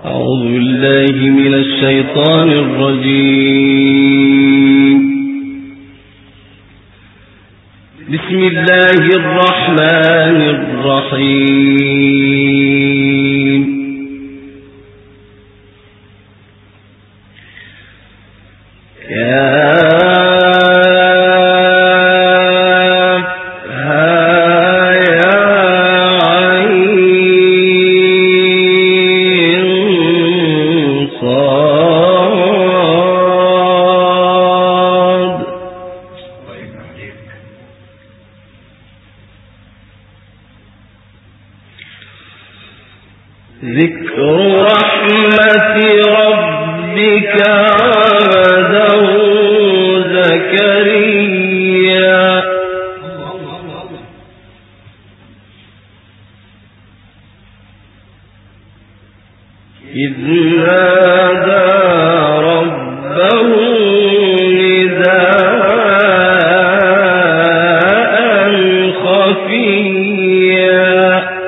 أعوذ بالله من الشيطان الرجيم. بسم الله الرحمن الرحيم. ذكر رحمة ربك عبده زكريا إذ نادى ربه نداء خفيا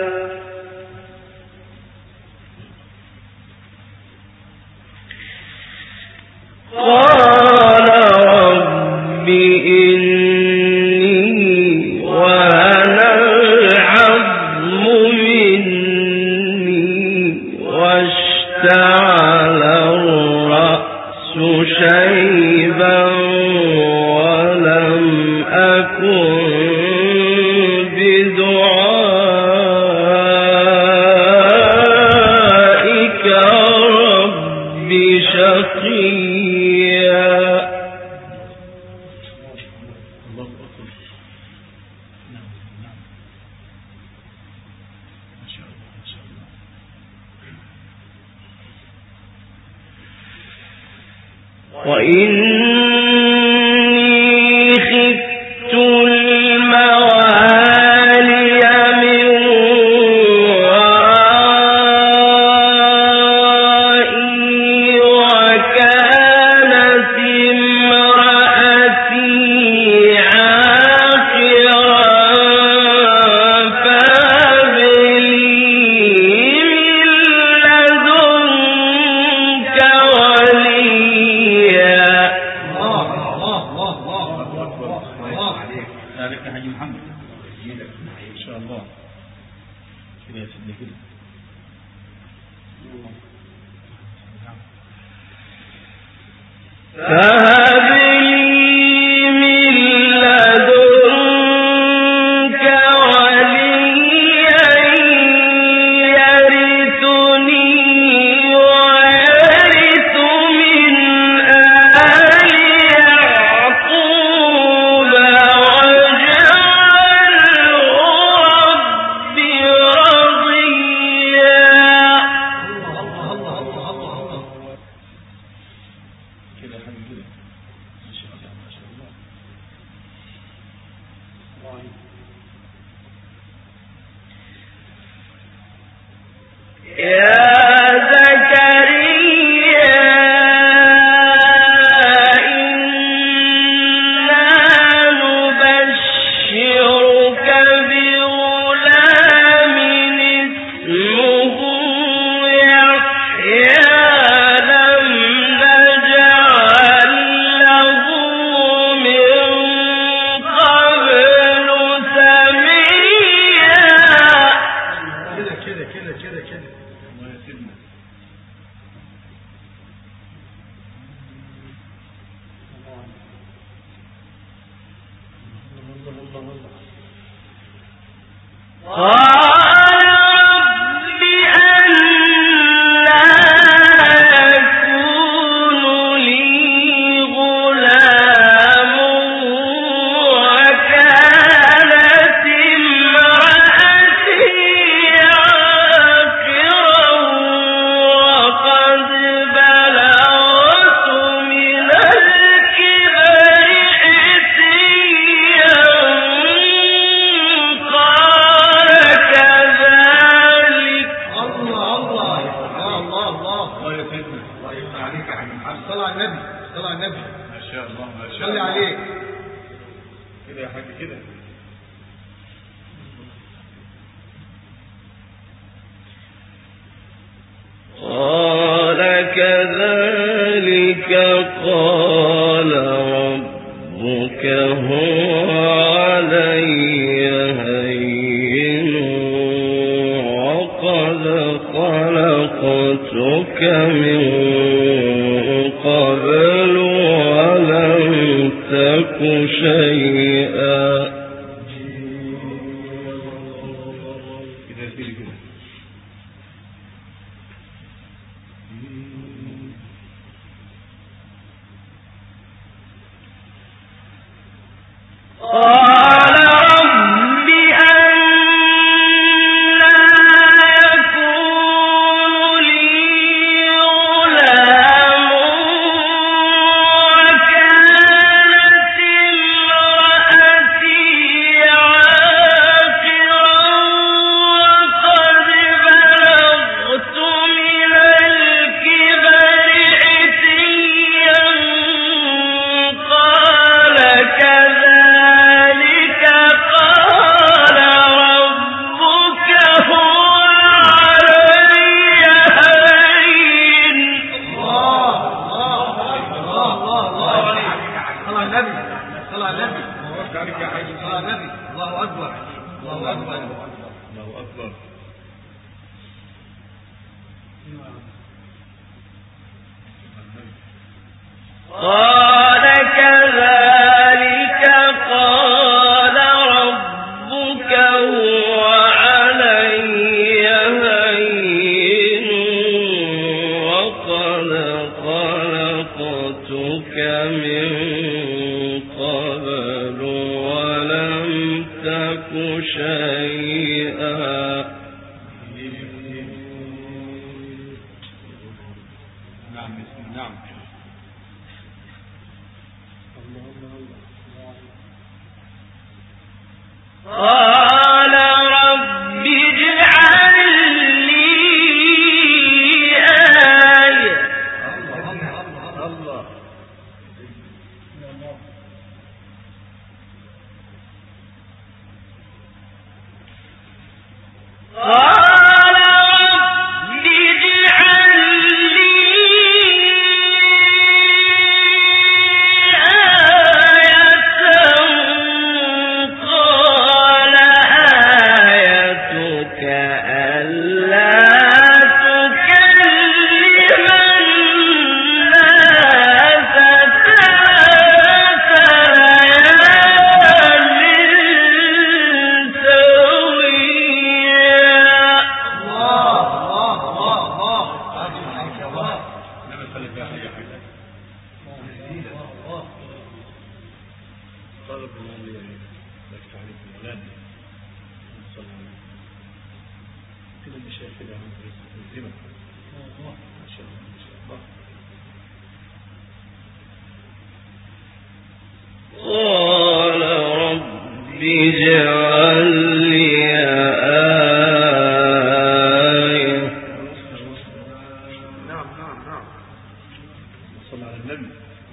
قال رب إني وهن العظم مني واشتعل الرأس شيبا ولم أكن بدعائك رب شقيا. وإني خفت الموالي من ورائي وكانت امرأتي عاقرا فهب لي من لدنك وليا. ذلك حاج محمد إن شاء الله كده يا سيدنا كده. فهب لي من لدنك وليا يرثني ويرث من آل يعقوب واجعله ربي رضيا. كده حاجة كده ما شاء الله ما شاء الله. يا زكريا إنا نبشرك بغلام اسمه يحيى لم نجعل له من قبل سميا. كده الله يا سيدنا. قال رب أنى يكون لي غلام وكانت امرأتي عاقرا وقد بلغت من الكبر عتيا. قال كذلك الله يا سيدنا. الله يفتح عليك يا حاج محمد. صلى على النبي ما شاء الله ما شاء الله عليك. كده يا حاج كده. قال كذلك قال ربك هو علي هين وقد خلقتك من قبل ولم تك شيئا. قال رب اجعل لي آية. نعم صلى على النبي.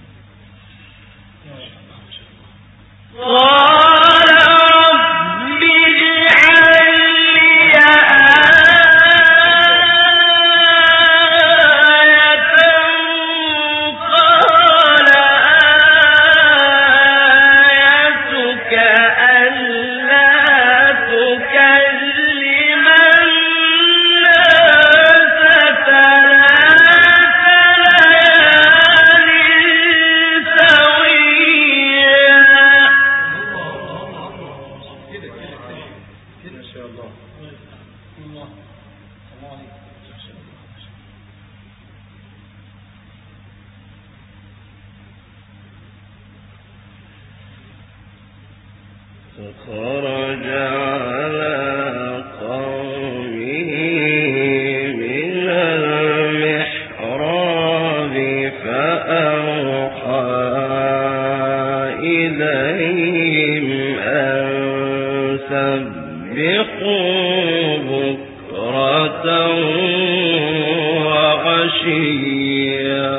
فخرج على قومه من المحراب فأوحى إليهم أن سبحوا بكرة وعشيا.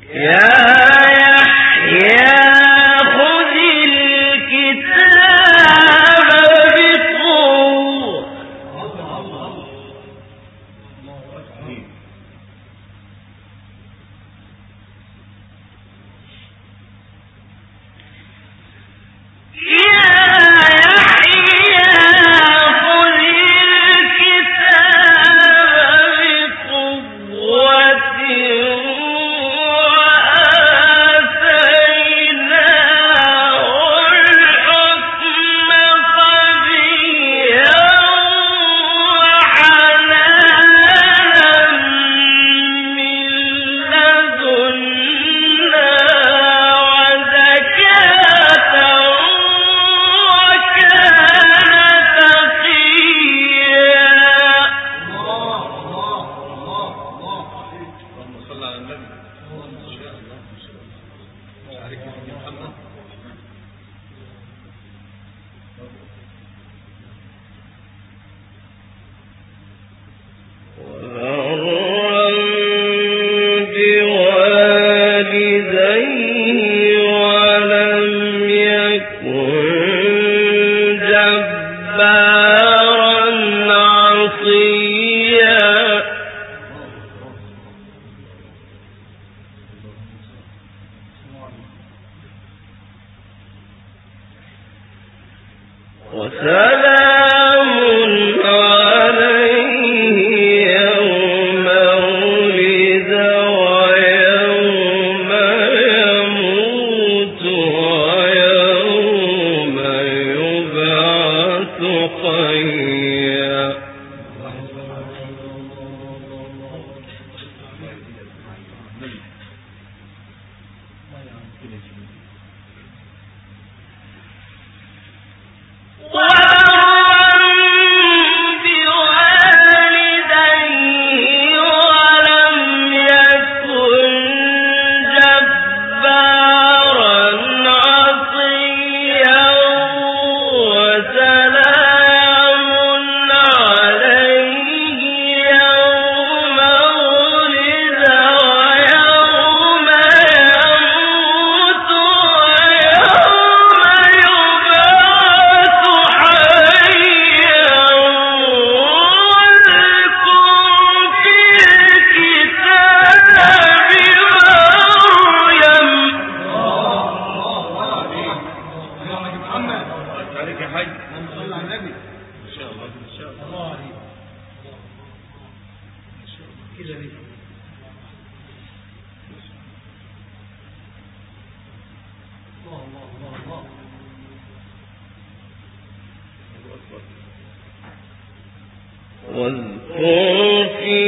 واذكر في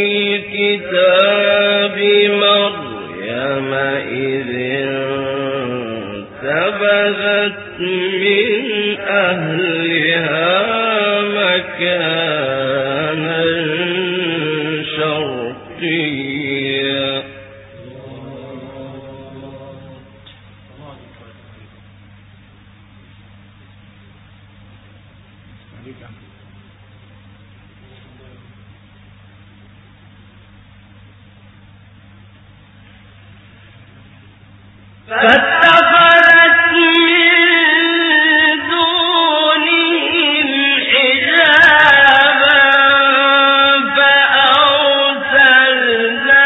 الكتاب مريم إذ انتبذت من أهلها مكانا شرقيا فاتخذت من دونهم حجابا فأرسلنا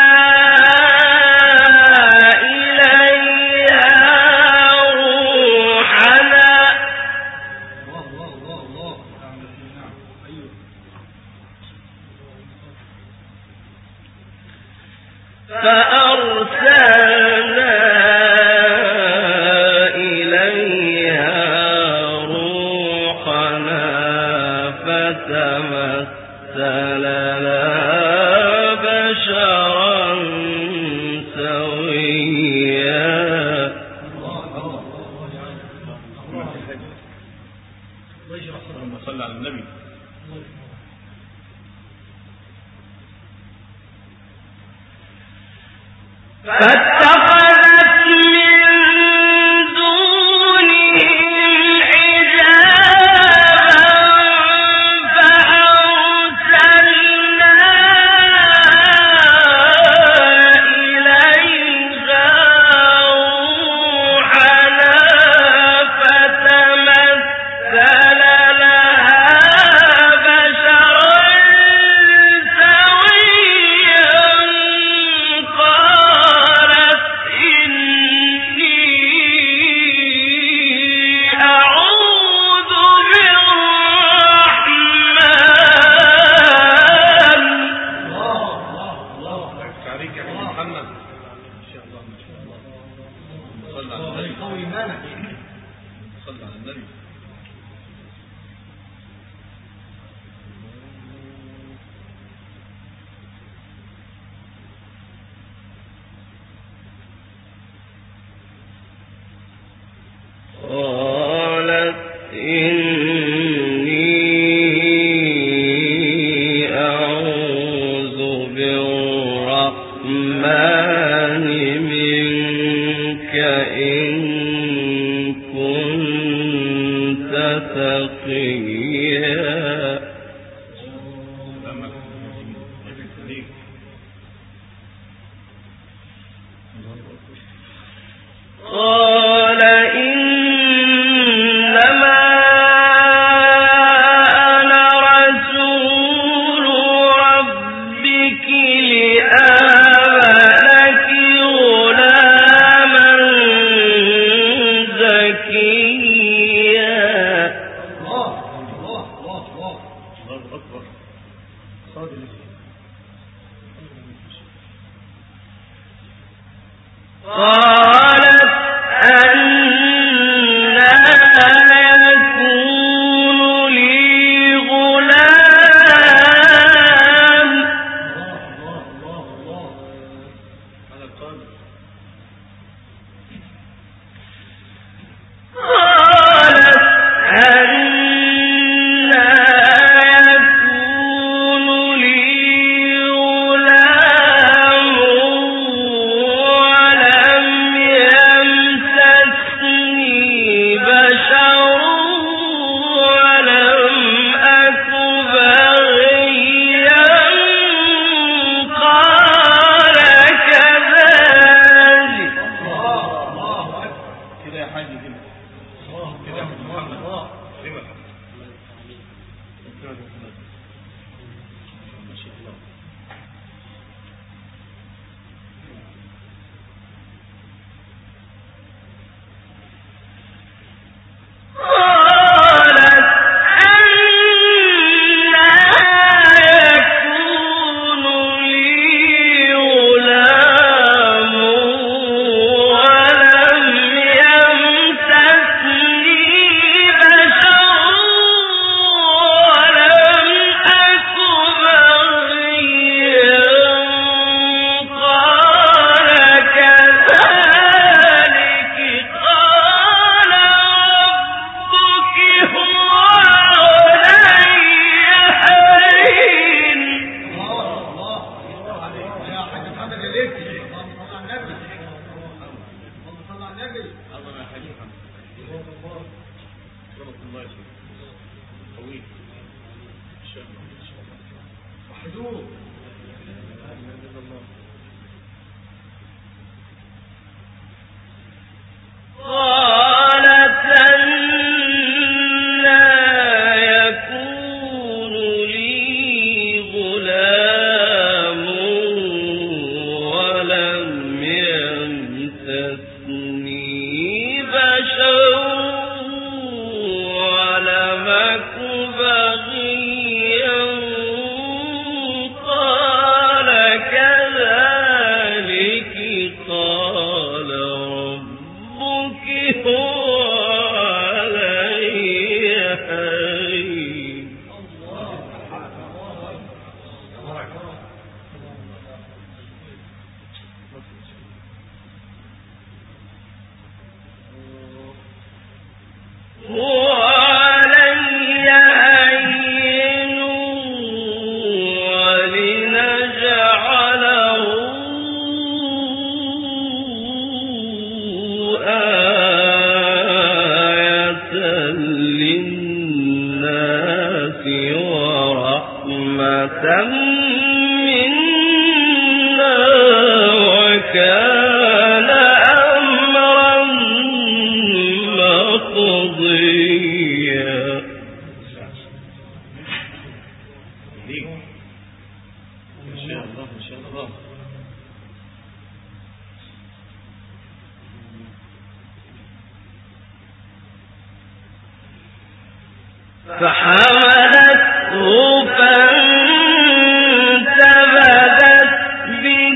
إليها روحنا فتمثل لها بشرا سويا اللهم صل على النبي. فاتخذت من دونهم حجابا فأرسلنا إليها عليك يا حبيب محمد. ان شاء الله ما شاء الله. صلى على النبي. قوي ايمانك. صلى على النبي. قالت إني أعوذ بالرحمن منك إن كنت تقيا. قال إنما أنا رسول ربك لأهب لك غلاما زكيا. الله الله الله الله الله أكبر. قالت أنى يكون لي غلام. الله الله الله هذا القادر. قالت أنى يكون لي غلام ولم يمسسني بشر ولم أك بغيا. قال كذلك. الله الله أكبر. كده يا حاج كده. كده يا حاج محمد. كده. ما شاء الله. قالت أنى يكون لي غلام ولم يمسسني بشر ولم أك بغيا. قال كذلك قال ربك هو علي هين. الله الله الله عليك يا حاج محمد الليثي. اللهم صل على النبي. اللهم صل على النبي. الله يا حاج محمد. الله الله الله يا شيخ. طويل. ان شاء الله ان شاء الله. وحدوه. لا اله الا الله. قالت أنى يكون لي غلام ولم يمسسني بشر ولم أك بغيا. قال كذلك قال ربك هو علي هين. هو علي هين ولنجعله آية للناس ورحمة منا وكان أمرا مقضيا. ما شاء الله ما شاء الله. فحملته فانتبذت به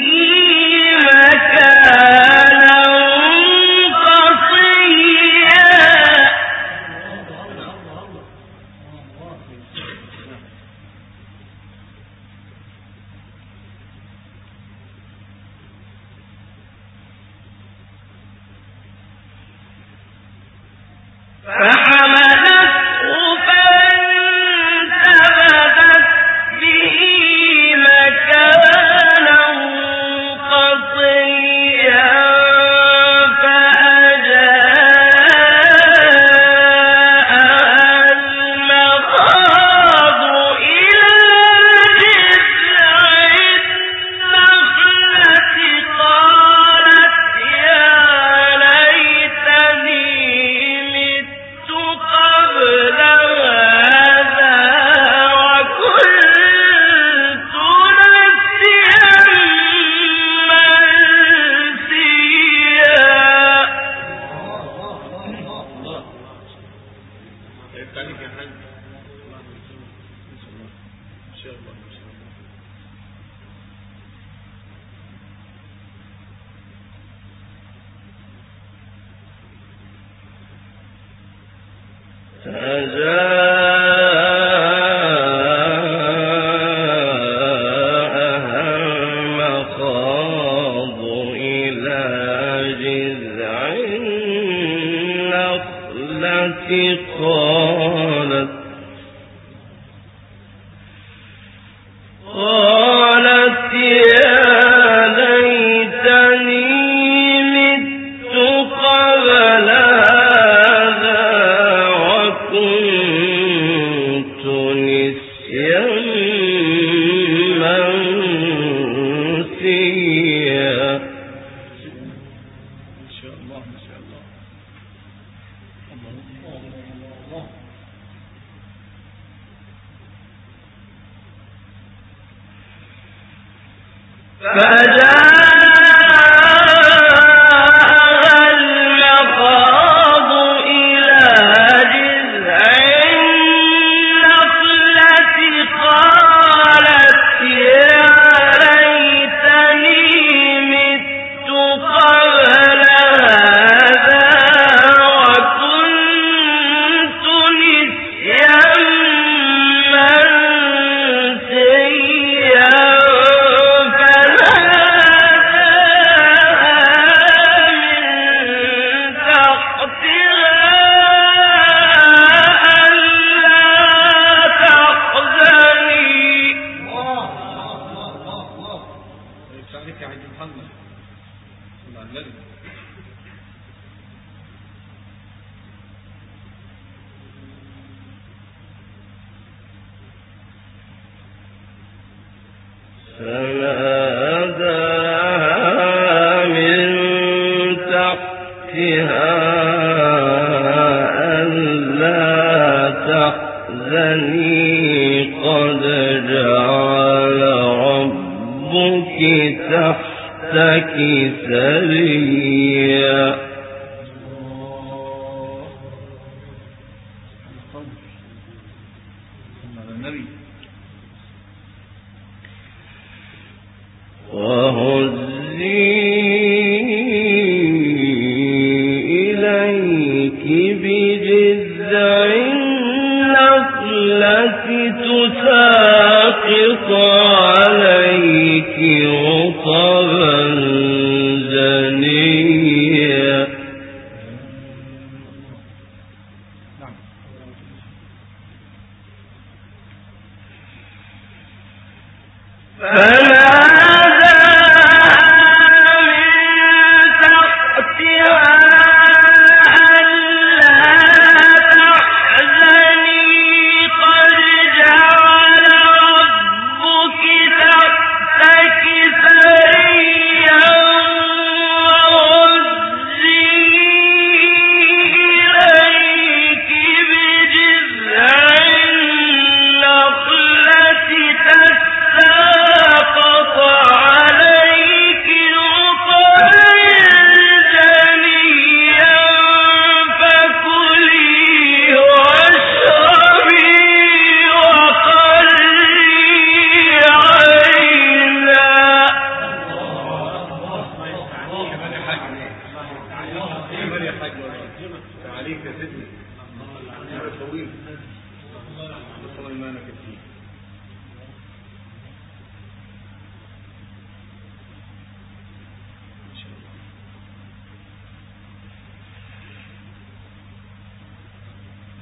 تساقط عليك رطبا جنيا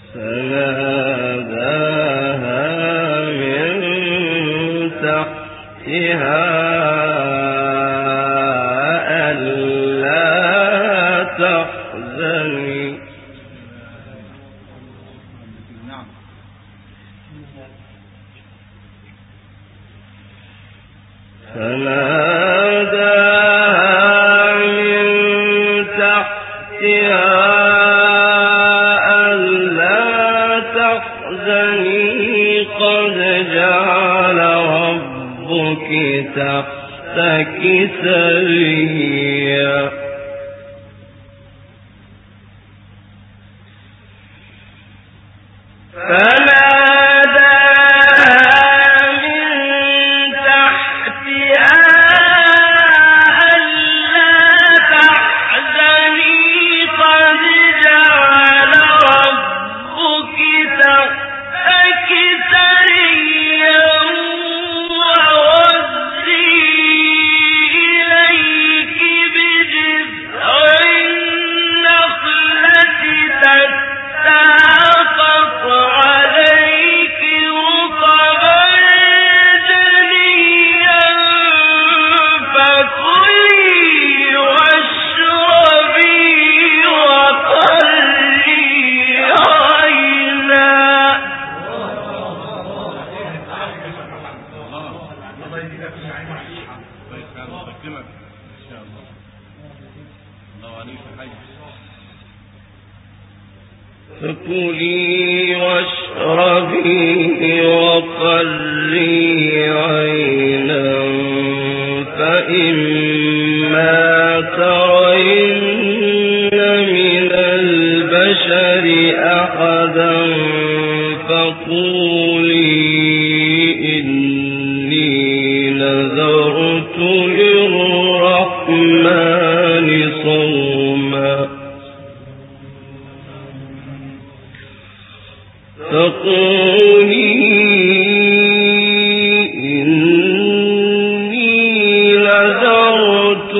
فناداها من تحتها ألا تحزني قد جعل ربك تحتك سريا فكلي واشربي وقري عينا فإما ترين من البشر أحدا فقولي إني نذرت للرحمن صوما فقولي إني نذرت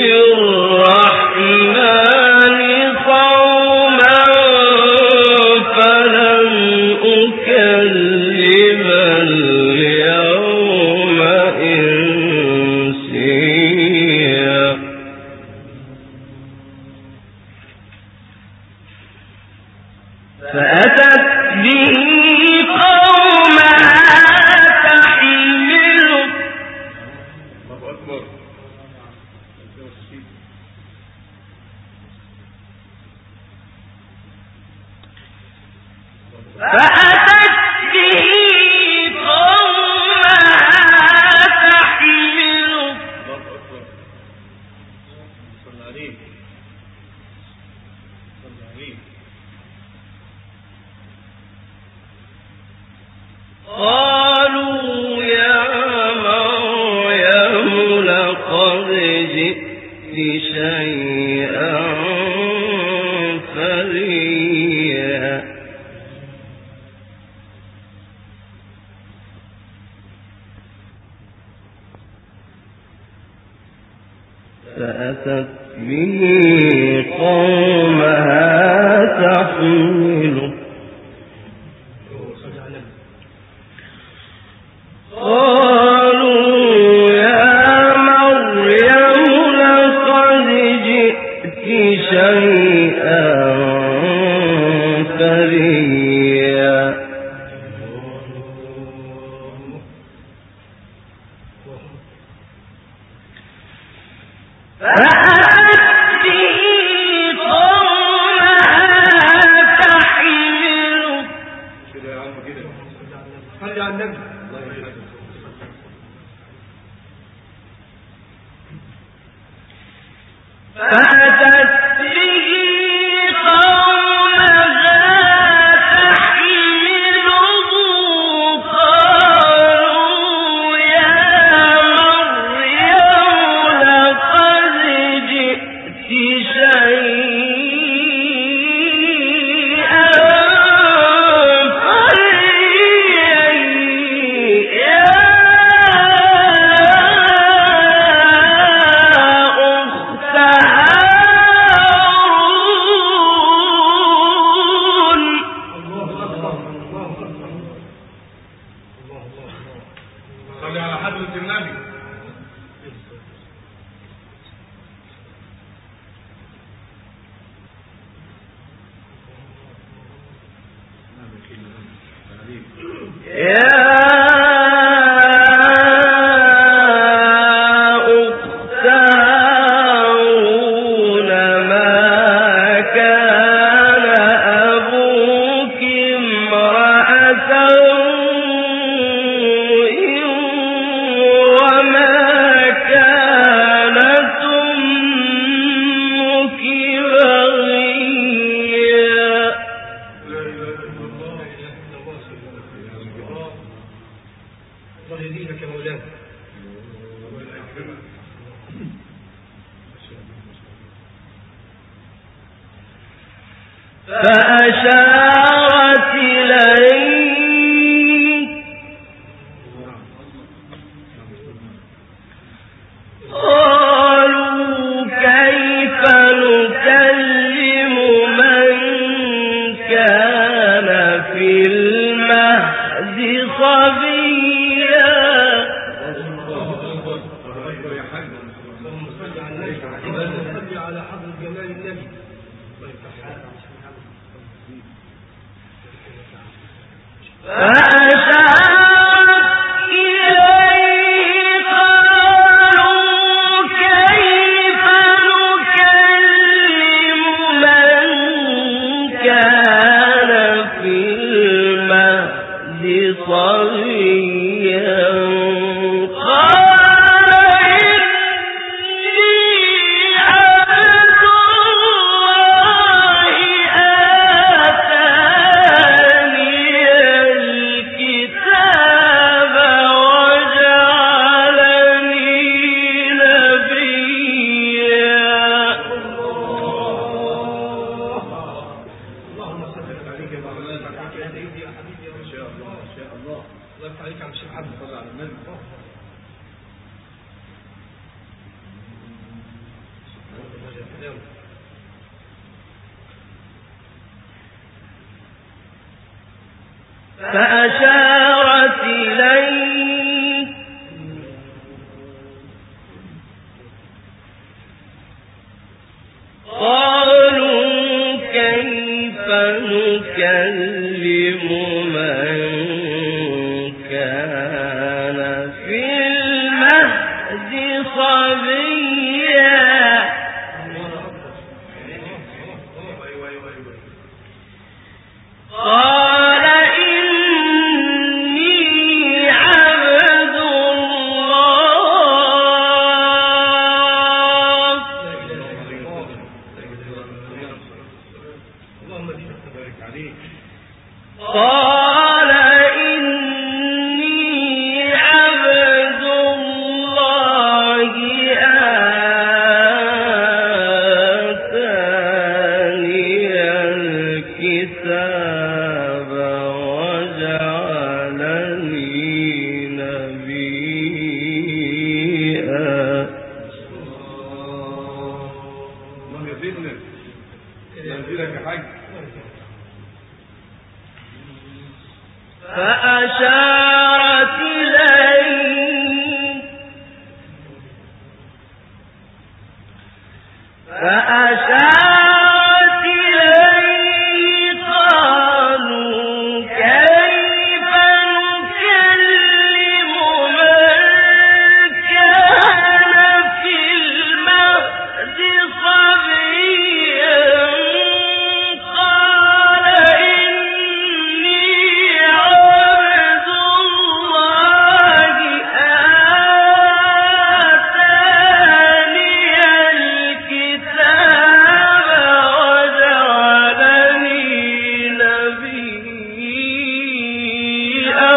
للرحمن صوما فلن أكلم اليوم إنسيا فأتت به قومها تحمله فأتت به قومها تحمله قالوا يا مريم لقد جئت شيئا فريا فأتت به قومها تحمله قالوا يا مريم لقد جئت شيئا فريا فأتت به قومها تحمله كده يا عم كده صلي على النبي فأتت به قومها تحمله قالوا يا مريم لقد جئت شيئا فريا يا أخت هارون فأشارت إليه قالوا كيف نكلم من كان في المهد صبيا. على حضر جمال النبي. فأشارت إليه قالوا كيف نكلم من كان في المهد صبيا. فأشارت إليه قالوا كيف نكلم من كان في المهد صبيا. قال إني عبد الله. قال إني عبد الله آتاني الكتاب وجعلني نبيا. اللهم يزيدنا يزيدك يا حاج. فأشارت إليه قالوا كيف نكلم من كان في المهد صبيا. قال إني عبد الله آتاني الكتاب وجعلني نبيا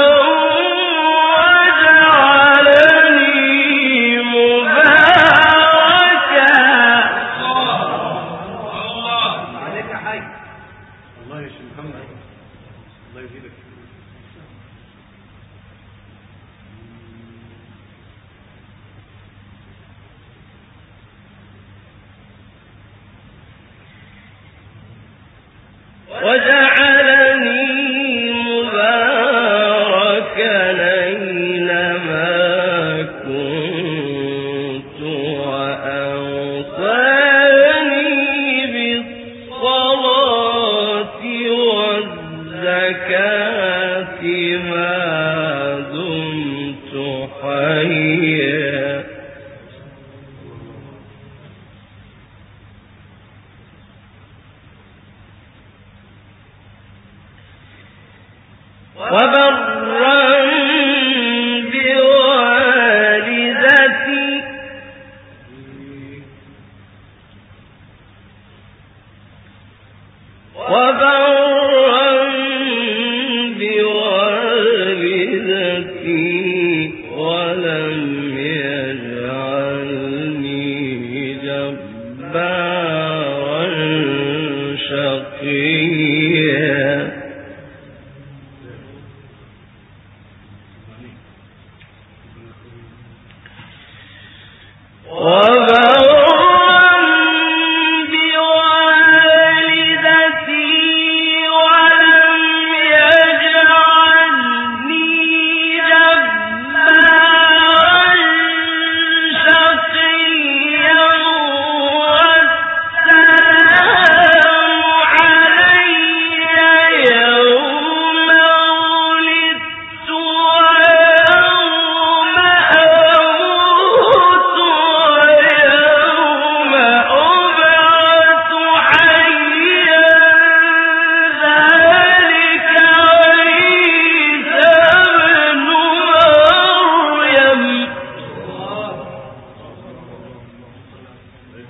وجعلني مباركا. عليك يا حاج. الله يشفي محمد. الله يزيدك. وجعلني مباركا أينما كنت وأوصاني بالصلاة والزكاة ما دمت حيا. وبرا بوالدتي ولم يجعلني جبارا شقيا.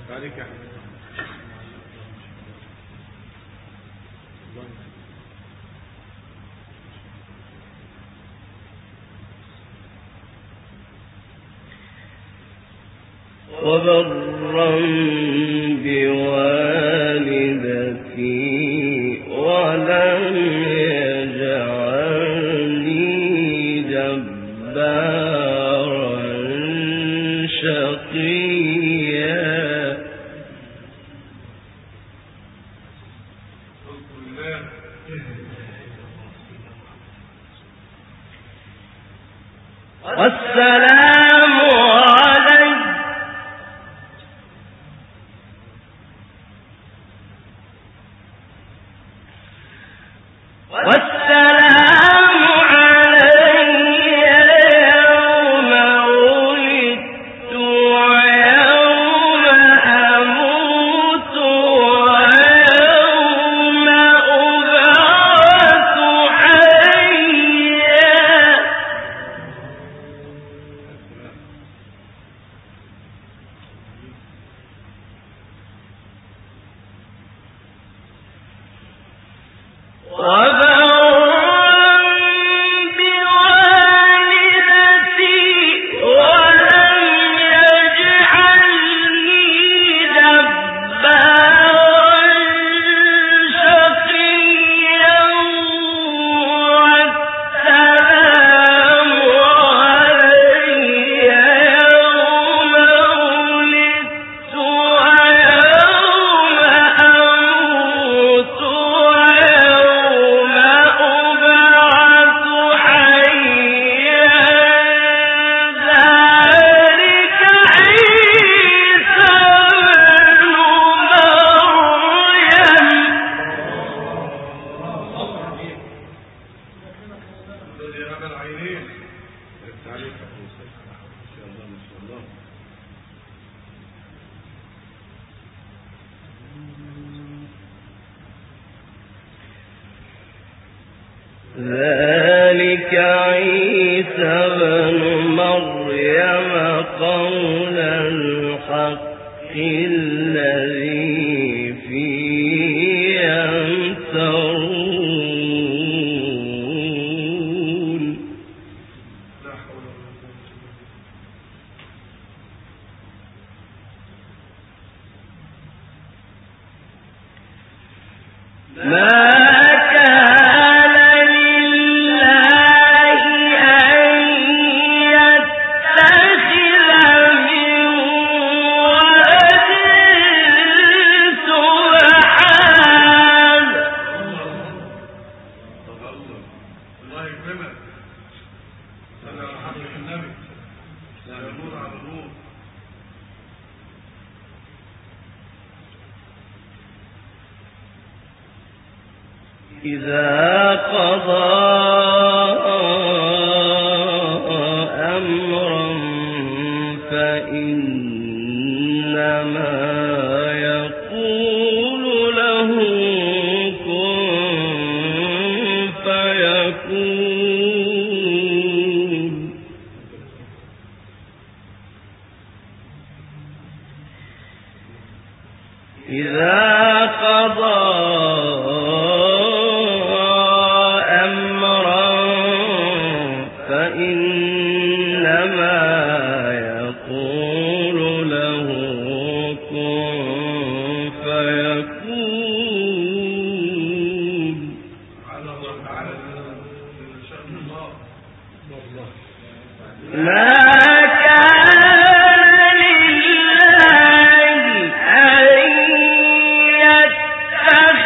عليك يا حبيبي. وبرا بوالدتي ولم يجعلني جبارا شقيا. والسلام علي يوم ولدت ويوم أموت ويوم أبعث حيا. ذلك عيسى بن مريم قول الحق الذي فيه يمترون. إذا قضى أمرا فإنما يقول له كن فيكون. إذا قضى فإنما يقول له كن فيكون. ما كان لله أن يتخذ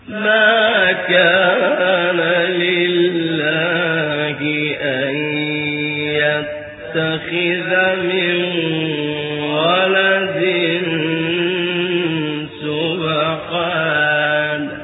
ما كان لله أن يتخذ من ولد سبحانه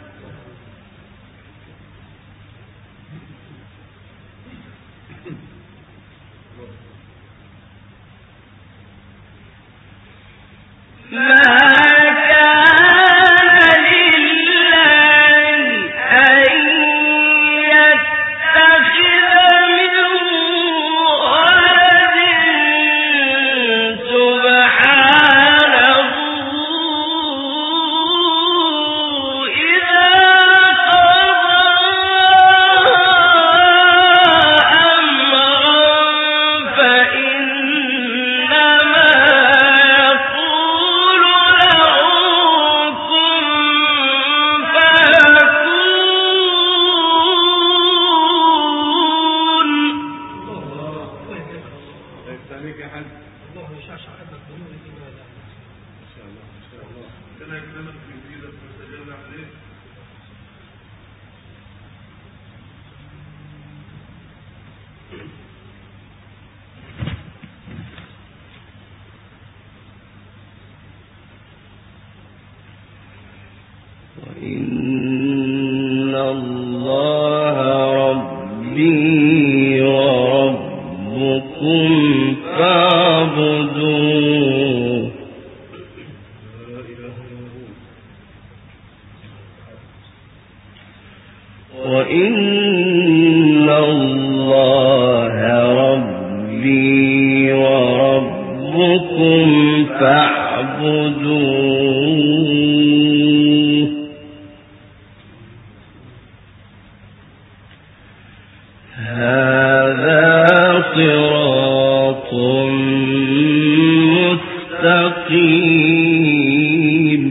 وإن الله ربي وربكم فاعبدوه وإن الله ربي وربكم فاعبدوه هذا صراط مستقيم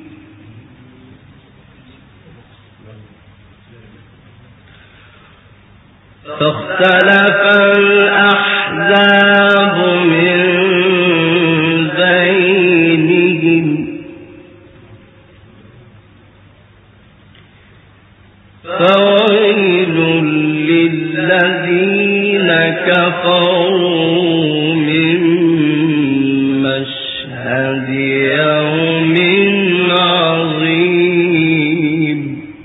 فاختلف الأحزاب من بينهم فويل للذين كفروا من مشهد يوم عظيم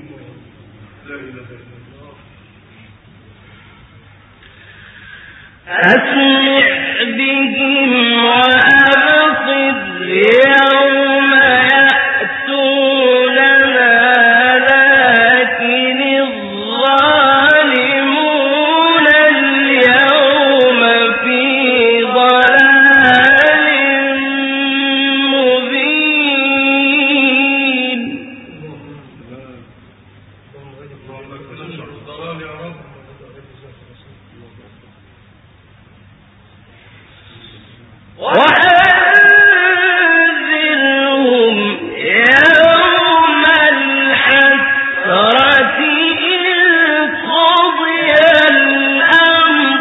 أسمع بهم وأبصر يوم يأتوننا لكن الظالمون اليوم في ضلال مبين وأنذرهم يوم الحسرة إذ قضي الأمر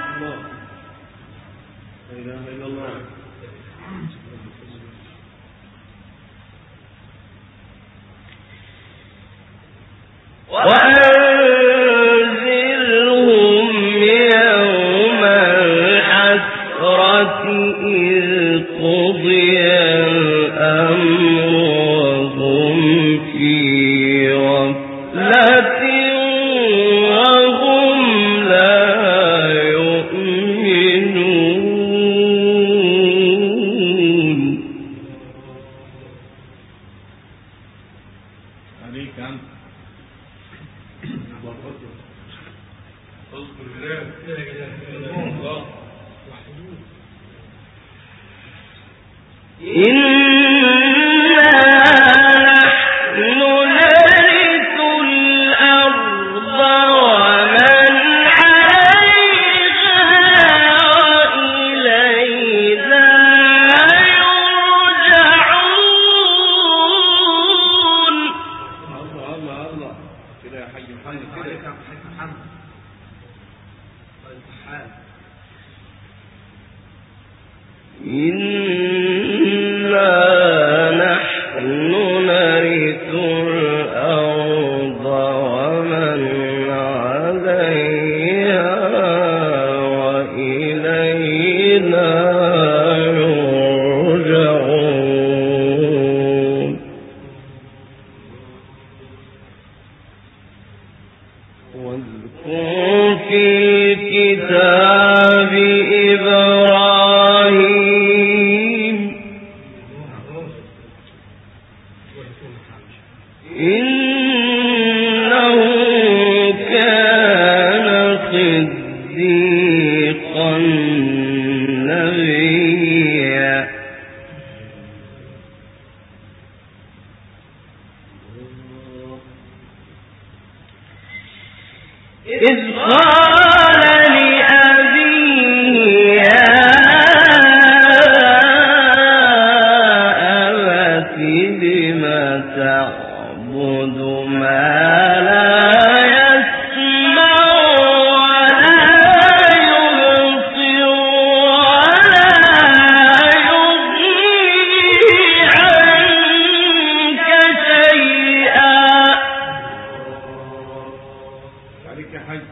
وأنذرهم يوم الحسرة إذ قضي الأمر وهم في غفلة وهم لا يؤمنون عليك أنت اذكر الله إنا نحن نرث الأرض ومن عليها وإلينا يرجعون الله كده يا حاج محمد كده يا حاج محمد إنا إنه كان صديقا نبيا إذ قال لأبيه يا أبت لم تعبد ما لا يسمع ولا يبصر ولا يغني عنك شيئا. عليك يا حاج.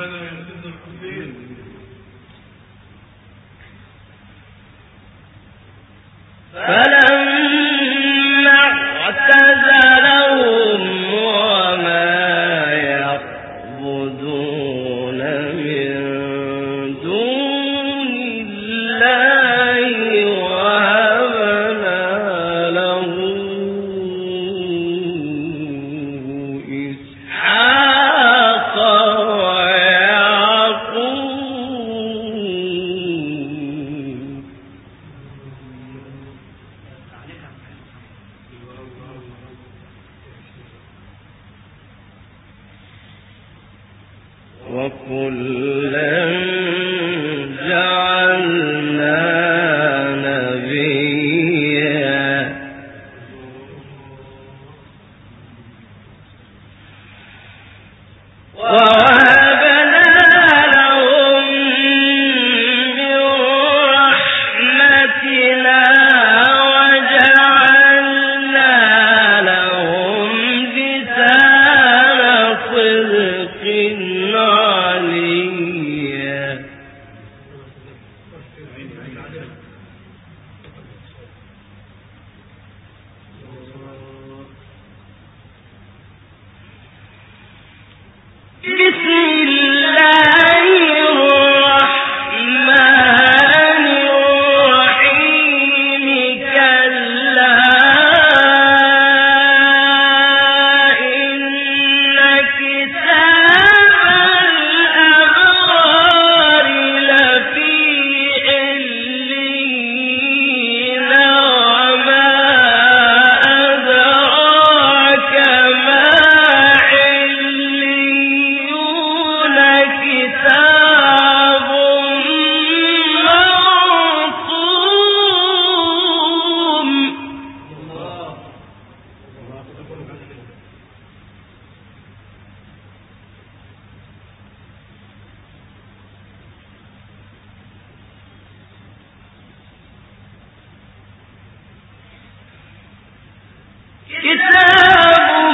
فلما اعتزلهم وما يعبدون من دون الله وهبنا له إسحاق ويعقوب وكلا جعلنا نبيا ووهبنا لهم من رحمتنا وجعلنا لهم لسان صدق عليا بسم الله الرحمن الرحيم كلا إن كتاب الأبرار لفي عليين وما أدراك ما عليون كتاب مرقوم كتاب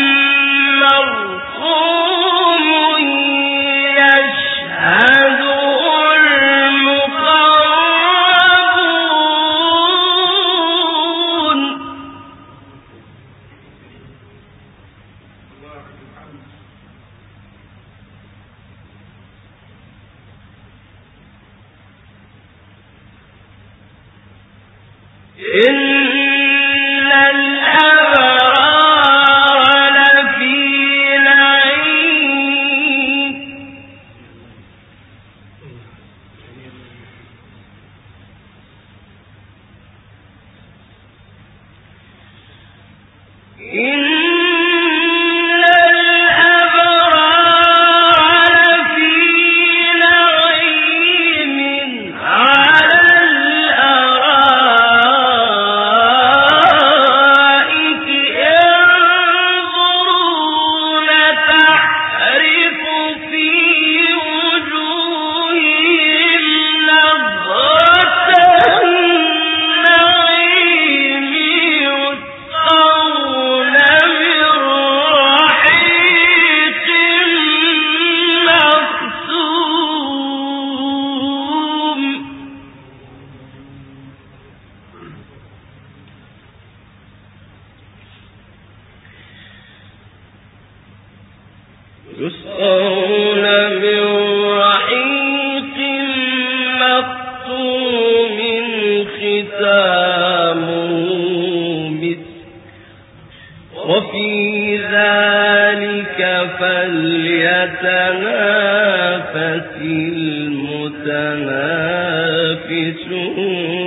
مرقوم يشهده المقربون إن الأبرار لفي نعيم إن الأبرار لفي نعيم على الأرائك ينظرون تحرف في وجوههم نضرة النعيم يسقون من رحيق مختوم يسقون من رحيق مختوم ختامه مسك وفي ذلك فليتنافس المتنافسون